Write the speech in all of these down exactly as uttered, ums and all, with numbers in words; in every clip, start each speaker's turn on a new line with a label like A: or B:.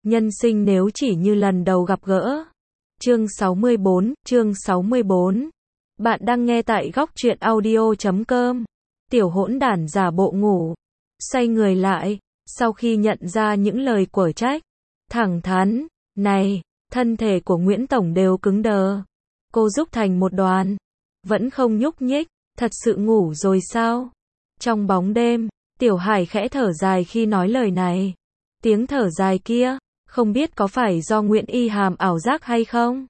A: Nhân sinh nếu chỉ như lần đầu gặp gỡ. Chương sáu mươi bốn, chương sáu mươi bốn. Bạn đang nghe tại góc truyện audio chấm com. Tiểu hỗn đản giả bộ ngủ. Xoay người lại, sau khi nhận ra những lời quở trách, thẳng thắn, này, thân thể của Nguyễn Tổng đều cứng đờ. Cô rúc thành một đoàn, vẫn không nhúc nhích, thật sự ngủ rồi sao? Trong bóng đêm, Tiểu Hải khẽ thở dài khi nói lời này. Tiếng thở dài kia, không biết có phải do Nguyễn Y Hàm ảo giác hay không?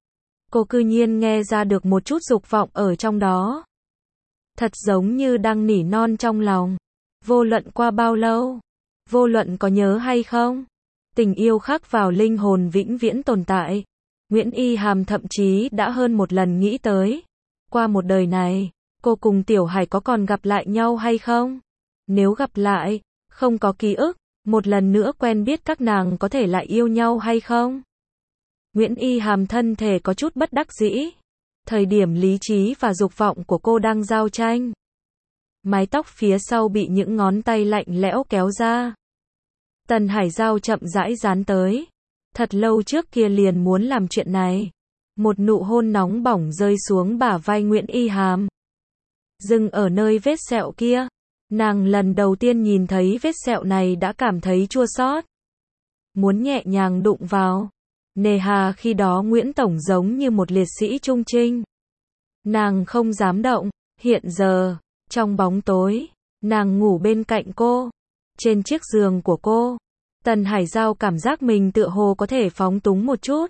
A: Cô cư nhiên nghe ra được một chút dục vọng ở trong đó. Thật giống như đang nỉ non trong lòng. Vô luận qua bao lâu, vô luận có nhớ hay không, tình yêu khắc vào linh hồn vĩnh viễn tồn tại. Nguyễn Y Hàm thậm chí đã hơn một lần nghĩ tới, qua một đời này, cô cùng Tiểu Hải có còn gặp lại nhau hay không? Nếu gặp lại, không có ký ức, một lần nữa quen biết các nàng có thể lại yêu nhau hay không? Nguyễn Y Hàm thân thể có chút bất đắc dĩ. Thời điểm lý trí và dục vọng của cô đang giao tranh. Mái tóc phía sau bị những ngón tay lạnh lẽo kéo ra. Tần Hải Giao chậm rãi dán tới. Thật lâu trước kia liền muốn làm chuyện này. Một nụ hôn nóng bỏng rơi xuống bả vai Nguyễn Y Hàm. Dừng ở nơi vết sẹo kia. Nàng lần đầu tiên nhìn thấy vết sẹo này đã cảm thấy chua xót. Muốn nhẹ nhàng đụng vào. Nề hà khi đó Nguyễn Tổng giống như một liệt sĩ trung trinh. Nàng không dám động. Hiện giờ, trong bóng tối, nàng ngủ bên cạnh cô. Trên chiếc giường của cô, Tần Hải Giao cảm giác mình tựa hồ có thể phóng túng một chút.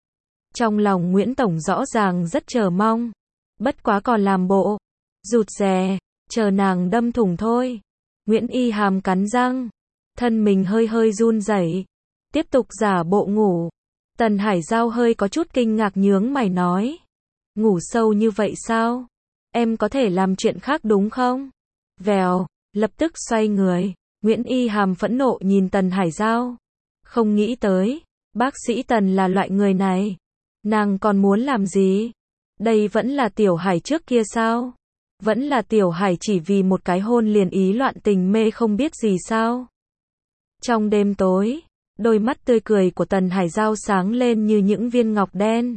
A: Trong lòng Nguyễn Tổng rõ ràng rất chờ mong. Bất quá còn làm bộ rụt rè, chờ nàng đâm thủng thôi. Nguyễn Y Hàm cắn răng, thân mình hơi hơi run rẩy, tiếp tục giả bộ ngủ. Tần Hải Giao hơi có chút kinh ngạc nhướng mày nói. Ngủ sâu như vậy sao? Em có thể làm chuyện khác đúng không? Vèo, lập tức xoay người. Nguyễn Y Hàm phẫn nộ nhìn Tần Hải Giao. Không nghĩ tới, bác sĩ Tần là loại người này. Nàng còn muốn làm gì? Đây vẫn là Tiểu Hải trước kia sao? Vẫn là Tiểu Hải chỉ vì một cái hôn liền ý loạn tình mê không biết gì sao? Trong đêm tối, đôi mắt tươi cười của Tần Hải Giao sáng lên như những viên ngọc đen.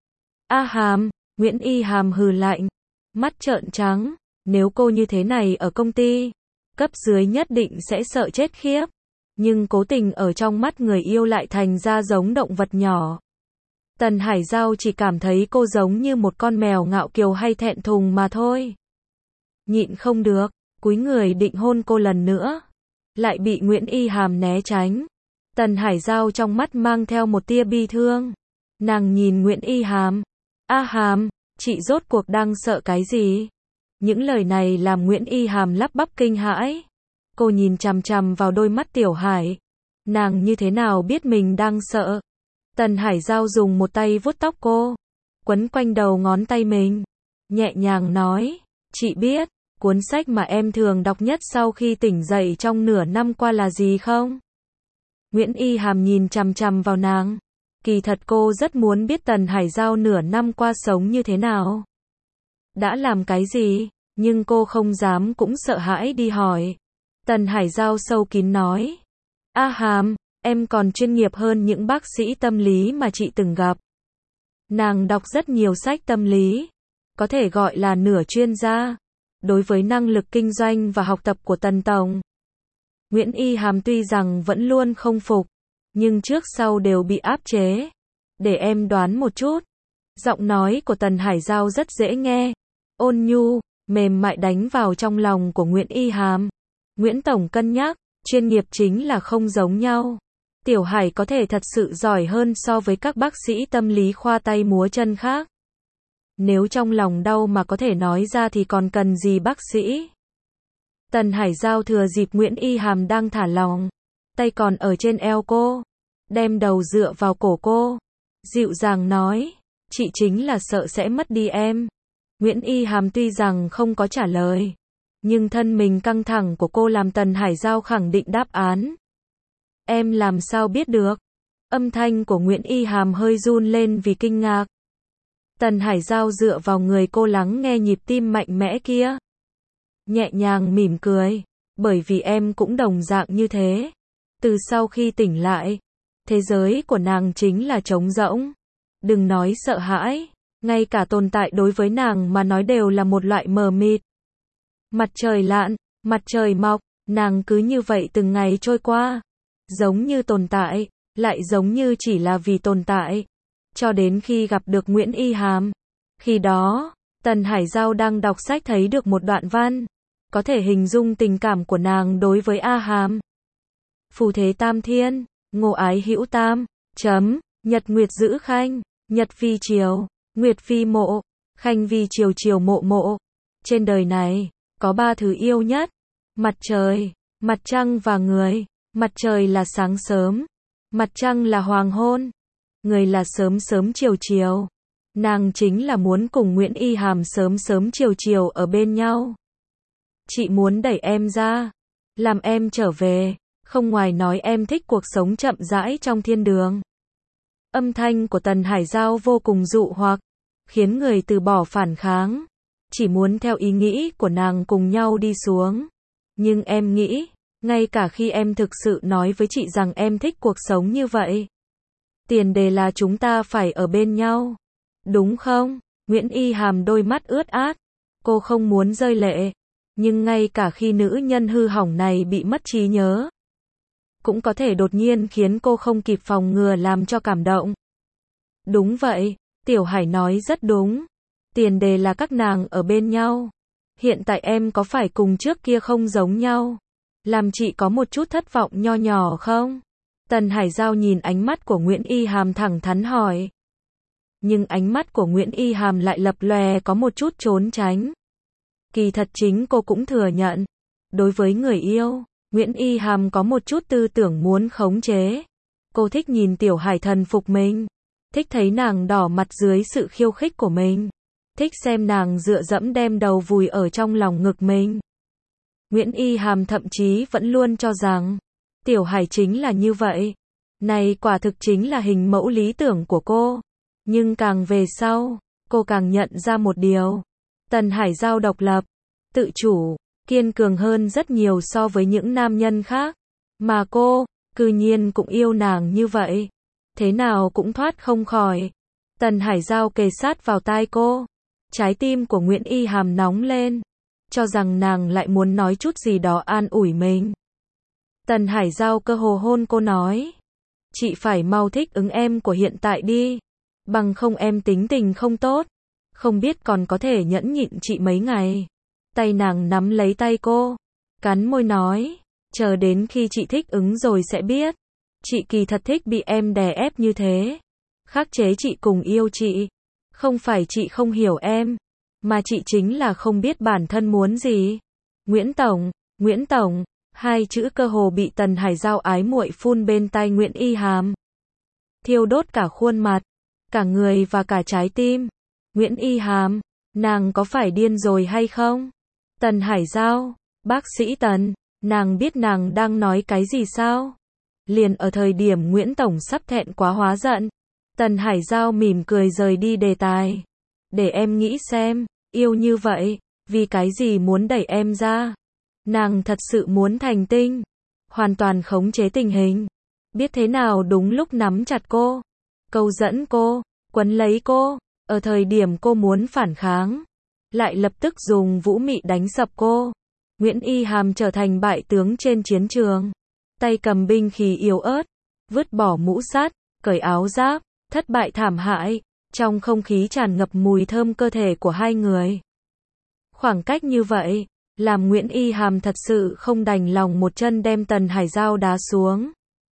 A: A Hàm, Nguyễn Y Hàm hừ lạnh, mắt trợn trắng, nếu cô như thế này ở công ty, cấp dưới nhất định sẽ sợ chết khiếp. Nhưng cố tình ở trong mắt người yêu lại thành ra giống động vật nhỏ. Tần Hải Giao chỉ cảm thấy cô giống như một con mèo ngạo kiều hay thẹn thùng mà thôi. Nhịn không được, cúi người định hôn cô lần nữa. Lại bị Nguyễn Y Hàm né tránh. Tần Hải Giao trong mắt mang theo một tia bi thương. Nàng nhìn Nguyễn Y Hàm. A Hàm, chị rốt cuộc đang sợ cái gì? Những lời này làm Nguyễn Y Hàm lắp bắp kinh hãi. Cô nhìn chằm chằm vào đôi mắt Tiểu Hải. Nàng như thế nào biết mình đang sợ? Tần Hải Giao dùng một tay vuốt tóc cô, quấn quanh đầu ngón tay mình, nhẹ nhàng nói, chị biết, cuốn sách mà em thường đọc nhất sau khi tỉnh dậy trong nửa năm qua là gì không? Nguyễn Y Hàm nhìn chằm chằm vào nàng. Kỳ thật cô rất muốn biết Tần Hải Giao nửa năm qua sống như thế nào. Đã làm cái gì, nhưng cô không dám cũng sợ hãi đi hỏi. Tần Hải Giao sâu kín nói. A Hàm, em còn chuyên nghiệp hơn những bác sĩ tâm lý mà chị từng gặp. Nàng đọc rất nhiều sách tâm lý, có thể gọi là nửa chuyên gia, đối với năng lực kinh doanh và học tập của Tần Tổng. Nguyễn Y Hàm tuy rằng vẫn luôn không phục, nhưng trước sau đều bị áp chế. Để em đoán một chút. Giọng nói của Tần Hải Giao rất dễ nghe, ôn nhu, mềm mại đánh vào trong lòng của Nguyễn Y Hàm. Nguyễn Tổng cân nhắc, chuyên nghiệp chính là không giống nhau. Tiểu Hải có thể thật sự giỏi hơn so với các bác sĩ tâm lý khoa tay múa chân khác. Nếu trong lòng đau mà có thể nói ra thì còn cần gì bác sĩ? Tần Hải Giao thừa dịp Nguyễn Y Hàm đang thả lỏng, tay còn ở trên eo cô, đem đầu dựa vào cổ cô, dịu dàng nói, chị chính là sợ sẽ mất đi em. Nguyễn Y Hàm tuy rằng không có trả lời, nhưng thân mình căng thẳng của cô làm Tần Hải Giao khẳng định đáp án. Em làm sao biết được? Âm thanh của Nguyễn Y Hàm hơi run lên vì kinh ngạc. Tần Hải Giao dựa vào người cô lắng nghe nhịp tim mạnh mẽ kia. Nhẹ nhàng mỉm cười, bởi vì em cũng đồng dạng như thế. Từ sau khi tỉnh lại, Thế giới của nàng chính là trống rỗng. Đừng nói sợ hãi, ngay cả tồn tại đối với nàng mà nói đều là một loại mờ mịt. Mặt trời lặn, mặt trời mọc, nàng cứ như vậy từng ngày trôi qua. Giống như tồn tại, lại giống như chỉ là vì tồn tại. Cho đến khi gặp được Nguyễn Y Hàm. Khi đó, Tần Hải Giao đang đọc sách thấy được một đoạn văn. Có thể hình dung tình cảm của nàng đối với A Hàm. Phù thế tam thiên, ngô ái hữu tam, chấm, nhật nguyệt giữ khanh, nhật phi triều, nguyệt phi mộ, khanh vi triều triều mộ mộ. Trên đời này, có ba thứ yêu nhất. Mặt trời, mặt trăng và người. Mặt trời là sáng sớm. Mặt trăng là hoàng hôn. Người là sớm sớm chiều chiều. Nàng chính là muốn cùng Nguyễn Y Hàm sớm sớm chiều chiều ở bên nhau. Chị muốn đẩy em ra. Làm em trở về. Không ngoài nói em thích cuộc sống chậm rãi trong thiên đường. Âm thanh của Tần Hải Giao vô cùng dụ hoặc. Khiến người từ bỏ phản kháng. Chỉ muốn theo ý nghĩ của nàng cùng nhau đi xuống. Nhưng em nghĩ, ngay cả khi em thực sự nói với chị rằng em thích cuộc sống như vậy. Tiền đề là chúng ta phải ở bên nhau. Đúng không? Nguyễn Y Hàm đôi mắt ướt át. Cô không muốn rơi lệ. Nhưng ngay cả khi nữ nhân hư hỏng này bị mất trí nhớ, cũng có thể đột nhiên khiến cô không kịp phòng ngừa làm cho cảm động. Đúng vậy, Tiểu Hải nói rất đúng. Tiền đề là các nàng ở bên nhau. Hiện tại em có phải cùng trước kia không giống nhau? Làm chị có một chút thất vọng nho nhỏ không? Tần Hải Giao nhìn ánh mắt của Nguyễn Y Hàm thẳng thắn hỏi. Nhưng ánh mắt của Nguyễn Y Hàm lại lập lòe có một chút trốn tránh. Kỳ thật chính cô cũng thừa nhận. Đối với người yêu, Nguyễn Y Hàm có một chút tư tưởng muốn khống chế. Cô thích nhìn Tiểu Hải thần phục mình. Thích thấy nàng đỏ mặt dưới sự khiêu khích của mình. Thích xem nàng dựa dẫm đem đầu vùi ở trong lòng ngực mình. Nguyễn Y Hàm thậm chí vẫn luôn cho rằng Tiểu Hải chính là như vậy. Này quả thực chính là hình mẫu lý tưởng của cô. Nhưng càng về sau, cô càng nhận ra một điều. Tần Hải Giao độc lập, tự chủ, kiên cường hơn rất nhiều so với những nam nhân khác. Mà cô, cư nhiên cũng yêu nàng như vậy. Thế nào cũng thoát không khỏi. Tần Hải Giao kề sát vào tai cô. Trái tim của Nguyễn Y Hàm nóng lên. Cho rằng nàng lại muốn nói chút gì đó an ủi mình. Tần Hải Giao cơ hồ hôn cô nói. Chị phải mau thích ứng em của hiện tại đi. Bằng không em tính tình không tốt. Không biết còn có thể nhẫn nhịn chị mấy ngày. Tay nàng nắm lấy tay cô. Cắn môi nói. Chờ đến khi chị thích ứng rồi sẽ biết. Chị kỳ thật thích bị em đè ép như thế. Khắc chế chị cùng yêu chị. Không phải chị không hiểu em. Mà chị chính là không biết bản thân muốn gì. Nguyễn Tổng, Nguyễn Tổng. Hai chữ cơ hồ bị Tần Hải Giao ái muội phun bên tai Nguyễn Y Hàm. Thiêu đốt cả khuôn mặt. Cả người và cả trái tim. Nguyễn Y Hàm. Nàng có phải điên rồi hay không? Tần Hải Giao. Bác sĩ Tần. Nàng biết nàng đang nói cái gì sao? Liền ở thời điểm Nguyễn Tổng sắp thẹn quá hóa giận. Tần Hải Giao mỉm cười rời đi đề tài. Để em nghĩ xem, yêu như vậy, vì cái gì muốn đẩy em ra? Nàng thật sự muốn thành tinh. Hoàn toàn khống chế tình hình. Biết thế nào đúng lúc nắm chặt cô. Câu dẫn cô, quấn lấy cô. Ở thời điểm cô muốn phản kháng. Lại lập tức dùng vũ mị đánh sập cô. Nguyễn Y Hàm trở thành bại tướng trên chiến trường. Tay cầm binh khí yếu ớt. Vứt bỏ mũ sắt, cởi áo giáp. Thất bại thảm hại. Trong không khí tràn ngập mùi thơm cơ thể của hai người. Khoảng cách như vậy, làm Nguyễn Y Hàm thật sự không đành lòng một chân đem Tần Hải Giao đá xuống.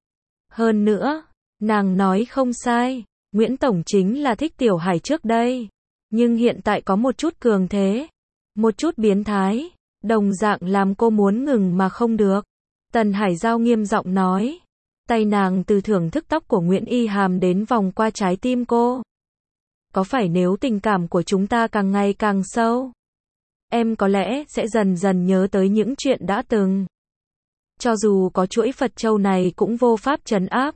A: Hơn nữa, nàng nói không sai, Nguyễn Tổng chính là thích Tiểu Hải trước đây. Nhưng hiện tại có một chút cường thế, một chút biến thái, đồng dạng làm cô muốn ngừng mà không được. Tần Hải Giao nghiêm giọng nói. Tay nàng từ thưởng thức tóc của Nguyễn Y Hàm đến vòng qua trái tim cô. Có phải nếu tình cảm của chúng ta càng ngày càng sâu, em có lẽ sẽ dần dần nhớ tới những chuyện đã từng. Cho dù có chuỗi Phật châu này cũng vô pháp trấn áp.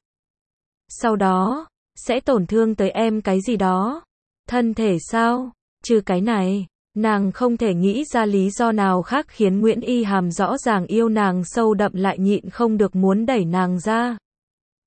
A: Sau đó, sẽ tổn thương tới em cái gì đó. Thân thể sao? Trừ cái này, nàng không thể nghĩ ra lý do nào khác khiến Nguyễn Y Hàm rõ ràng yêu nàng sâu đậm lại nhịn không được muốn đẩy nàng ra.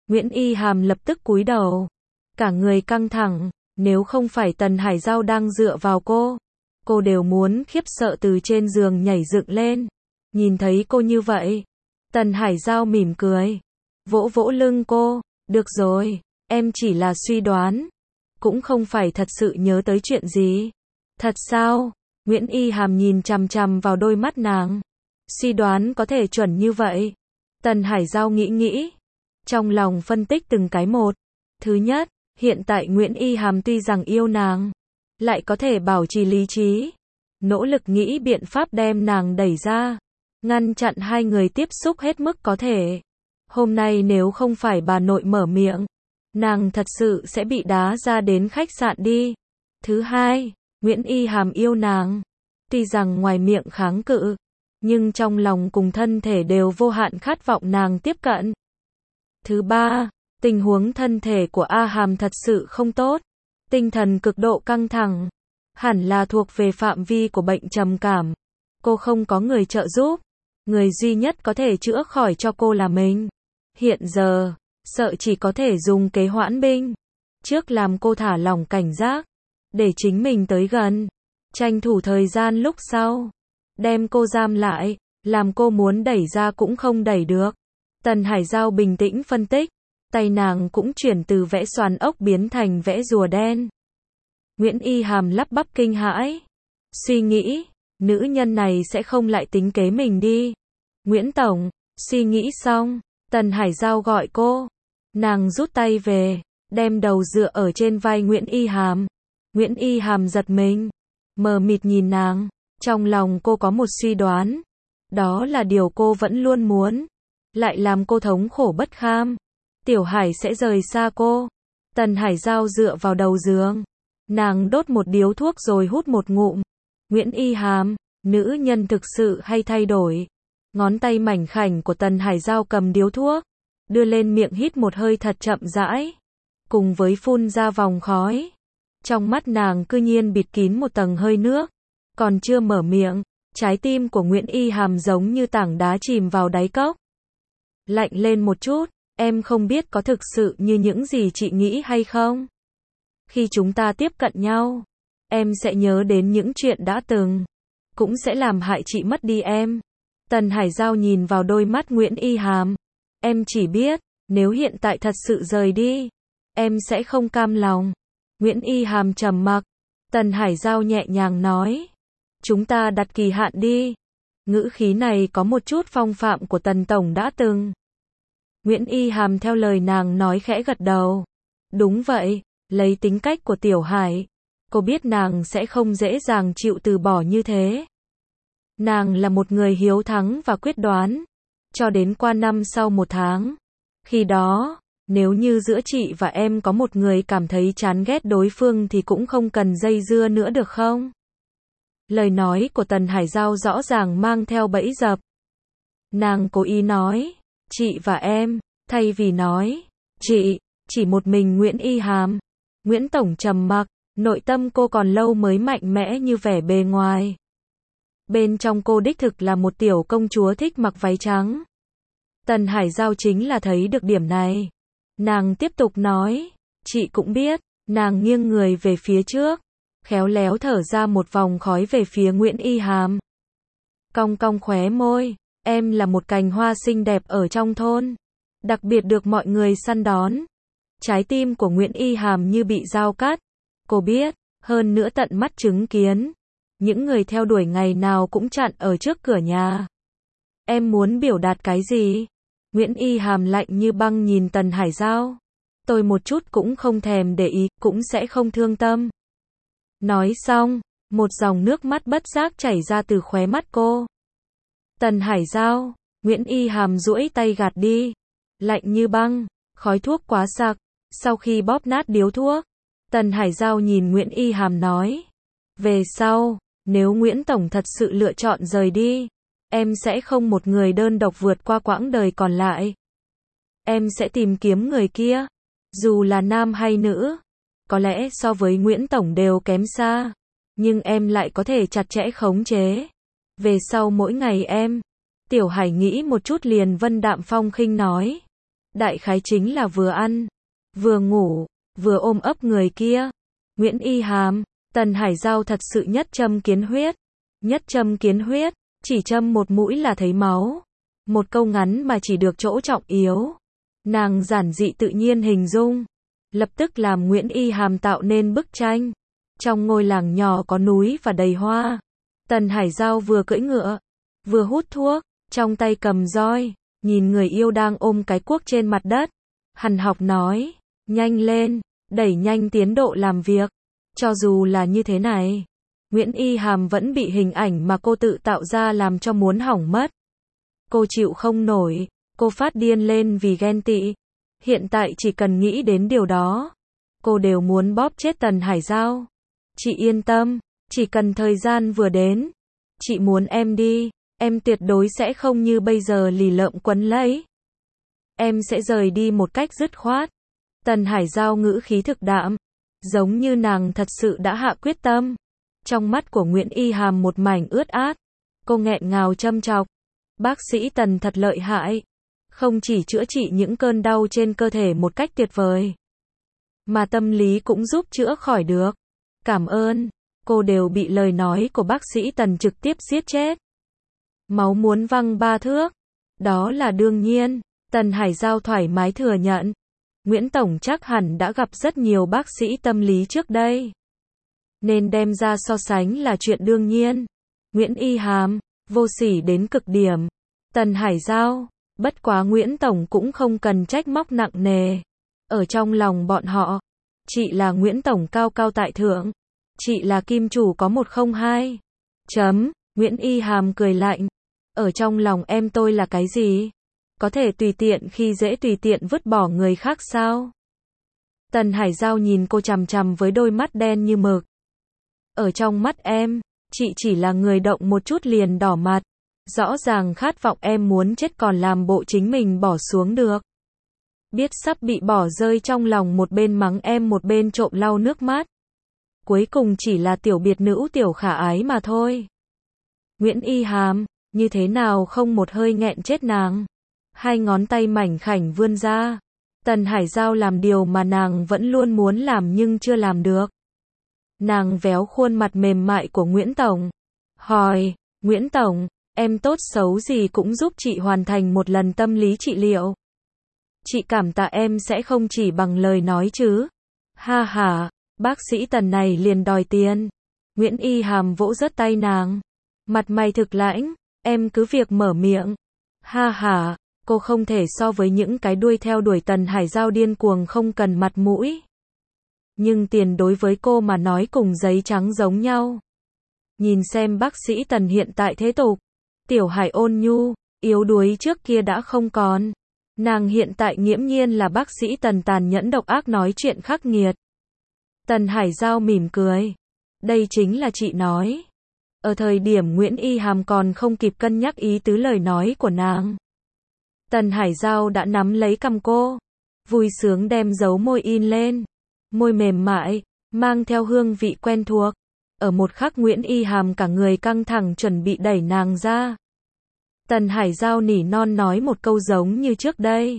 A: Nguyễn Y Hàm lập tức cúi đầu. Cả người căng thẳng, nếu không phải Tần Hải Giao đang dựa vào cô, cô đều muốn khiếp sợ từ trên giường nhảy dựng lên. Nhìn thấy cô như vậy, Tần Hải Giao mỉm cười, vỗ vỗ lưng cô, được rồi, em chỉ là suy đoán, cũng không phải thật sự nhớ tới chuyện gì. Thật sao? Nguyễn Y Hàm nhìn chằm chằm vào đôi mắt nàng. Suy đoán có thể chuẩn như vậy? Tần Hải Giao nghĩ nghĩ, trong lòng phân tích từng cái một. Thứ nhất, hiện tại Nguyễn Y Hàm tuy rằng yêu nàng, lại có thể bảo trì lý trí, nỗ lực nghĩ biện pháp đem nàng đẩy ra, ngăn chặn hai người tiếp xúc hết mức có thể. Hôm nay nếu không phải bà nội mở miệng, nàng thật sự sẽ bị đá ra đến khách sạn đi. Thứ hai, Nguyễn Y Hàm yêu nàng, tuy rằng ngoài miệng kháng cự, nhưng trong lòng cùng thân thể đều vô hạn khát vọng nàng tiếp cận. Thứ ba, tình huống thân thể của A Hàm thật sự không tốt, tinh thần cực độ căng thẳng, hẳn là thuộc về phạm vi của bệnh trầm cảm. Cô không có người trợ giúp, người duy nhất có thể chữa khỏi cho cô là mình. Hiện giờ, sợ chỉ có thể dùng kế hoãn binh, trước làm cô thả lỏng cảnh giác, để chính mình tới gần, tranh thủ thời gian lúc sau, đem cô giam lại, làm cô muốn đẩy ra cũng không đẩy được. Tần Hải Giao bình tĩnh phân tích, tay nàng cũng chuyển từ vẽ xoàn ốc biến thành vẽ rùa đen. Nguyễn Y Hàm lắp bắp kinh hãi, suy nghĩ, nữ nhân này sẽ không lại tính kế mình đi. Nguyễn Tổng, suy nghĩ xong, Tần Hải Giao gọi cô, nàng rút tay về, đem đầu dựa ở trên vai Nguyễn Y Hàm. Nguyễn Y Hàm giật mình, mờ mịt nhìn nàng, trong lòng cô có một suy đoán, đó là điều cô vẫn luôn muốn, lại làm cô thống khổ bất kham. Tiểu Hải sẽ rời xa cô. Tần Hải Giao dựa vào đầu giường, nàng đốt một điếu thuốc rồi hút một ngụm. Nguyễn Y Hàm, nữ nhân thực sự hay thay đổi. Ngón tay mảnh khảnh của Tần Hải Giao cầm điếu thuốc, đưa lên miệng hít một hơi thật chậm rãi, cùng với phun ra vòng khói. Trong mắt nàng cư nhiên bịt kín một tầng hơi nước, còn chưa mở miệng, trái tim của Nguyễn Y Hàm giống như tảng đá chìm vào đáy cốc. Lạnh lên một chút, em không biết có thực sự như những gì chị nghĩ hay không? Khi chúng ta tiếp cận nhau, em sẽ nhớ đến những chuyện đã từng, cũng sẽ làm hại chị mất đi em. Tần Hải Giao nhìn vào đôi mắt Nguyễn Y Hàm, em chỉ biết, nếu hiện tại thật sự rời đi, em sẽ không cam lòng. Nguyễn Y Hàm trầm mặc, Tần Hải Giao nhẹ nhàng nói, chúng ta đặt kỳ hạn đi. Ngữ khí này có một chút phong phạm của Tần Tổng đã từng. Nguyễn Y Hàm theo lời nàng nói khẽ gật đầu. Đúng vậy, lấy tính cách của Tiểu Hải, cô biết nàng sẽ không dễ dàng chịu từ bỏ như thế. Nàng là một người hiếu thắng và quyết đoán. Cho đến qua năm sau một tháng. Khi đó, nếu như giữa chị và em có một người cảm thấy chán ghét đối phương thì cũng không cần dây dưa nữa được không? Lời nói của Tần Hải Giao rõ ràng mang theo bẫy dập. Nàng cố ý nói, chị và em, thay vì nói, chị, chỉ một mình Nguyễn Y Hàm. Nguyễn Tổng trầm mặc, nội tâm cô còn lâu mới mạnh mẽ như vẻ bề ngoài. Bên trong cô đích thực là một tiểu công chúa thích mặc váy trắng. Tần Hải Giao chính là thấy được điểm này. Nàng tiếp tục nói, chị cũng biết, nàng nghiêng người về phía trước, khéo léo thở ra một vòng khói về phía Nguyễn Y Hàm. Cong cong khóe môi, em là một cành hoa xinh đẹp ở trong thôn, đặc biệt được mọi người săn đón. Trái tim của Nguyễn Y Hàm như bị dao cắt. Cô biết, hơn nữa tận mắt chứng kiến, những người theo đuổi ngày nào cũng chặn ở trước cửa nhà. Em muốn biểu đạt cái gì? Nguyễn Y Hàm lạnh như băng nhìn Tần Hải Giao. Tôi một chút cũng không thèm để ý, cũng sẽ không thương tâm. Nói xong, một dòng nước mắt bất giác chảy ra từ khóe mắt cô. Tần Hải Giao, Nguyễn Y Hàm duỗi tay gạt đi. Lạnh như băng, khói thuốc quá sặc. Sau khi bóp nát điếu thuốc, Tần Hải Giao nhìn Nguyễn Y Hàm nói. Về sau, nếu Nguyễn Tổng thật sự lựa chọn rời đi, em sẽ không một người đơn độc vượt qua quãng đời còn lại. Em sẽ tìm kiếm người kia, dù là nam hay nữ. Có lẽ so với Nguyễn Tổng đều kém xa, nhưng em lại có thể chặt chẽ khống chế. Về sau mỗi ngày em, Tiểu Hải nghĩ một chút liền vân đạm phong khinh nói. đại khái chính là vừa ăn, vừa ngủ, vừa ôm ấp người kia. Nguyễn Y Hàm, Tần Hải Giao thật sự nhất châm kiến huyết. Nhất châm kiến huyết, chỉ châm một mũi là thấy máu. Một câu ngắn mà chỉ được chỗ trọng yếu. Nàng giản dị tự nhiên hình dung, lập tức làm Nguyễn Y Hàm tạo nên bức tranh. Trong ngôi làng nhỏ có núi và đầy hoa. Tần Hải Giao vừa cưỡi ngựa, vừa hút thuốc, trong tay cầm roi, nhìn người yêu đang ôm cái cuốc trên mặt đất. Hằn học nói, nhanh lên, đẩy nhanh tiến độ làm việc. Cho dù là như thế này, Nguyễn Y Hàm vẫn bị hình ảnh mà cô tự tạo ra làm cho muốn hỏng mất. Cô chịu không nổi, cô phát điên lên vì ghen tị. Hiện tại chỉ cần nghĩ đến điều đó, cô đều muốn bóp chết Tần Hải Giao. Chị yên tâm, chỉ cần thời gian vừa đến, chị muốn em đi, em tuyệt đối sẽ không như bây giờ lì lợm quấn lấy. Em sẽ rời đi một cách dứt khoát. Tần Hải Giao ngữ khí thực đạm, giống như nàng thật sự đã hạ quyết tâm. Trong mắt của Nguyễn Y Hàm một mảnh ướt át, cô nghẹn ngào châm chọc. Bác sĩ Tần thật lợi hại, không chỉ chữa trị những cơn đau trên cơ thể một cách tuyệt vời, mà tâm lý cũng giúp chữa khỏi được. Cảm ơn, cô đều bị lời nói của bác sĩ Tần trực tiếp giết chết. Máu muốn văng ba thước, đó là đương nhiên, Tần Hải Giao thoải mái thừa nhận. Nguyễn Tổng chắc hẳn đã gặp rất nhiều bác sĩ tâm lý trước đây, nên đem ra so sánh là chuyện đương nhiên. Nguyễn Y Hàm, vô sỉ đến cực điểm. Tần Hải Giao, bất quá Nguyễn Tổng cũng không cần trách móc nặng nề. Ở trong lòng bọn họ, chị là Nguyễn Tổng cao cao tại thượng. Chị là kim chủ có một không hai. Chấm, Nguyễn Y Hàm cười lạnh. Ở trong lòng em tôi là cái gì? Có thể tùy tiện khi dễ tùy tiện vứt bỏ người khác sao? Tần Hải Giao nhìn cô chằm chằm với đôi mắt đen như mực. Ở trong mắt em, chị chỉ là người động một chút liền đỏ mặt. Rõ ràng khát vọng em muốn chết còn làm bộ chính mình bỏ xuống được. Biết sắp bị bỏ rơi trong lòng, một bên mắng em một bên trộm lau nước mắt. Cuối cùng chỉ là tiểu biệt nữ tiểu khả ái mà thôi. Nguyễn Y Hàm, như thế nào không một hơi nghẹn chết nàng. Hai ngón tay mảnh khảnh vươn ra. Tần Hải Giao làm điều mà nàng vẫn luôn muốn làm nhưng chưa làm được. Nàng véo khuôn mặt mềm mại của Nguyễn Tổng. Hỏi, Nguyễn Tổng, em tốt xấu gì cũng giúp chị hoàn thành một lần tâm lý trị liệu. Chị cảm tạ em sẽ không chỉ bằng lời nói chứ. Ha ha, bác sĩ Tần này liền đòi tiền. Nguyễn Y Hàm vỗ rớt tay nàng. Mặt mày thực lãnh, em cứ việc mở miệng. Ha ha, cô không thể so với những cái đuôi theo đuổi Tần Hải Giao điên cuồng không cần mặt mũi. Nhưng tiền đối với cô mà nói cùng giấy trắng giống nhau. Nhìn xem bác sĩ Tần hiện tại thế tục. Tiểu Hải ôn nhu, yếu đuối trước kia đã không còn. Nàng hiện tại nghiễm nhiên là bác sĩ Tần tàn nhẫn độc ác nói chuyện khắc nghiệt. Tần Hải Giao mỉm cười. Đây chính là chị nói. Ở thời điểm Nguyễn Y Hàm còn không kịp cân nhắc ý tứ lời nói của nàng. Tần Hải Giao đã nắm lấy cằm cô. Vui sướng đem dấu môi in lên. Môi mềm mại, mang theo hương vị quen thuộc. Ở một khắc Nguyễn Y Hàm cả người căng thẳng chuẩn bị đẩy nàng ra. Tần Hải Giao nỉ non nói một câu giống như trước đây.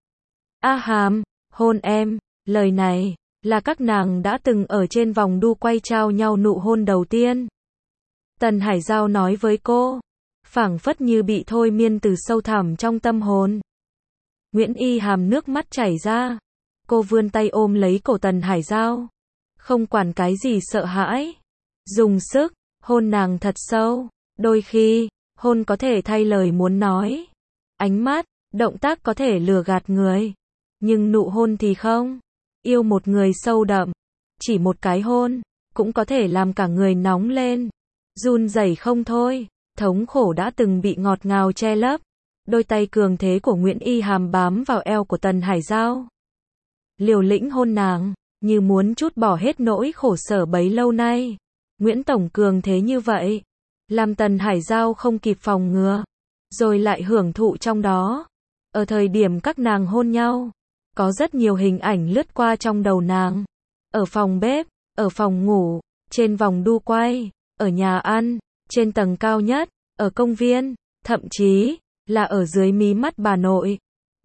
A: A Hàm, hôn em. Lời này, là các nàng đã từng ở trên vòng đu quay trao nhau nụ hôn đầu tiên. Tần Hải Giao nói với cô, phảng phất như bị thôi miên từ sâu thẳm trong tâm hồn. Nguyễn Y Hàm nước mắt chảy ra. Cô vươn tay ôm lấy cổ Tần Hải Giao. Không quản cái gì sợ hãi. Dùng sức, hôn nàng thật sâu. Đôi khi, hôn có thể thay lời muốn nói. Ánh mắt, động tác có thể lừa gạt người. Nhưng nụ hôn thì không. Yêu một người sâu đậm. Chỉ một cái hôn, cũng có thể làm cả người nóng lên. Run rẩy không thôi. Thống khổ đã từng bị ngọt ngào che lấp. Đôi tay cường thế của Nguyễn Y Hàm bám vào eo của Tần Hải Giao. Liều lĩnh hôn nàng, như muốn trút bỏ hết nỗi khổ sở bấy lâu nay. Nguyễn Tổng cường thế như vậy, làm Tần Hải Giao không kịp phòng ngừa, rồi lại hưởng thụ trong đó. Ở thời điểm các nàng hôn nhau, có rất nhiều hình ảnh lướt qua trong đầu nàng. Ở phòng bếp, ở phòng ngủ, trên vòng đu quay, ở nhà ăn, trên tầng cao nhất, ở công viên, thậm chí là ở dưới mí mắt bà nội.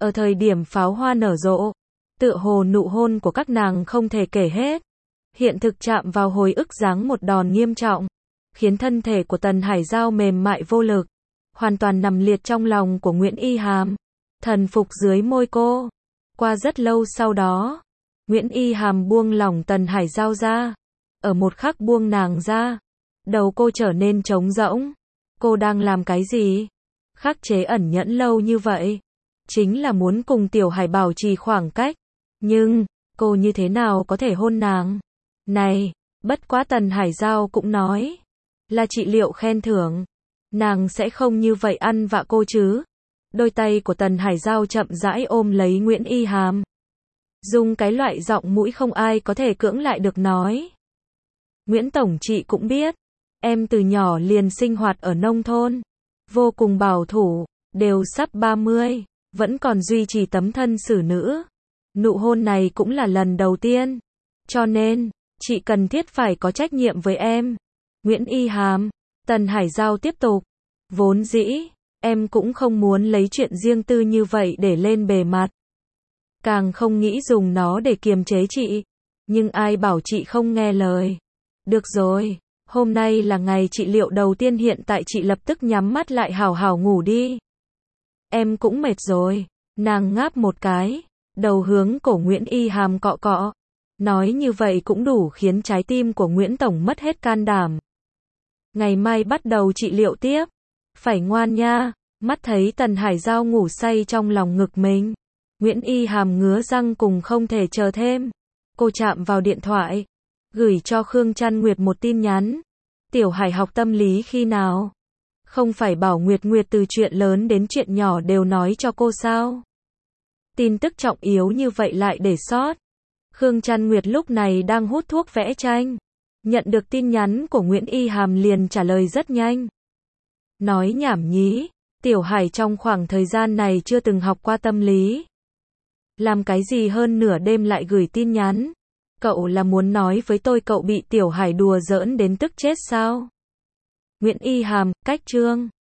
A: Ở thời điểm pháo hoa nở rộ, tựa hồ nụ hôn của các nàng không thể kể hết. Hiện thực chạm vào hồi ức giáng một đòn nghiêm trọng, khiến thân thể của Tần Hải Giao mềm mại vô lực, hoàn toàn nằm liệt trong lòng của Nguyễn Y Hàm, thần phục dưới môi cô. Qua rất lâu sau đó, Nguyễn Y Hàm buông lỏng Tần Hải Giao ra. Ở một khắc buông nàng ra, đầu cô trở nên trống rỗng. Cô đang làm cái gì? Khắc chế ẩn nhẫn lâu như vậy, chính là muốn cùng Tiểu Hải bảo trì khoảng cách. Nhưng, cô như thế nào có thể hôn nàng? Này, bất quá Tần Hải Giao cũng nói, là trị liệu khen thưởng. Nàng sẽ không như vậy ăn vạ cô chứ? Đôi tay của Tần Hải Giao chậm rãi ôm lấy Nguyễn Y Hàm, dùng cái loại giọng mũi không ai có thể cưỡng lại được nói. Nguyễn Tổng chị cũng biết, em từ nhỏ liền sinh hoạt ở nông thôn, vô cùng bảo thủ, đều sắp ba mươi, vẫn còn duy trì tấm thân xử nữ. Nụ hôn này cũng là lần đầu tiên, cho nên, chị cần thiết phải có trách nhiệm với em. Nguyễn Y Hàm, Tần Hải Giao tiếp tục, vốn dĩ, em cũng không muốn lấy chuyện riêng tư như vậy để lên bề mặt. Càng không nghĩ dùng nó để kiềm chế chị. Nhưng ai bảo chị không nghe lời. Được rồi, hôm nay là ngày trị liệu đầu tiên, hiện tại chị lập tức nhắm mắt lại hào hào ngủ đi. Em cũng mệt rồi. Nàng ngáp một cái, đầu hướng cổ Nguyễn Y Hàm cọ cọ. Nói như vậy cũng đủ khiến trái tim của Nguyễn Tổng mất hết can đảm. Ngày mai bắt đầu trị liệu tiếp. Phải ngoan nha. Mắt thấy Tần Hải Giao ngủ say trong lòng ngực mình, Nguyễn Y Hàm ngứa răng cùng không thể chờ thêm. Cô chạm vào điện thoại, gửi cho Khương Trăn Nguyệt một tin nhắn. Tiểu Hải học tâm lý khi nào? Không phải bảo Nguyệt Nguyệt từ chuyện lớn đến chuyện nhỏ đều nói cho cô sao? Tin tức trọng yếu như vậy lại để sót. Khương Trăn Nguyệt lúc này đang hút thuốc vẽ tranh. Nhận được tin nhắn của Nguyễn Y Hàm liền trả lời rất nhanh. Nói nhảm nhí, Tiểu Hải trong khoảng thời gian này chưa từng học qua tâm lý. Làm cái gì hơn nửa đêm lại gửi tin nhắn? Cậu là muốn nói với tôi cậu bị Tiểu Hải đùa giỡn đến tức chết sao? Nguyễn Y Hàm, cách chương.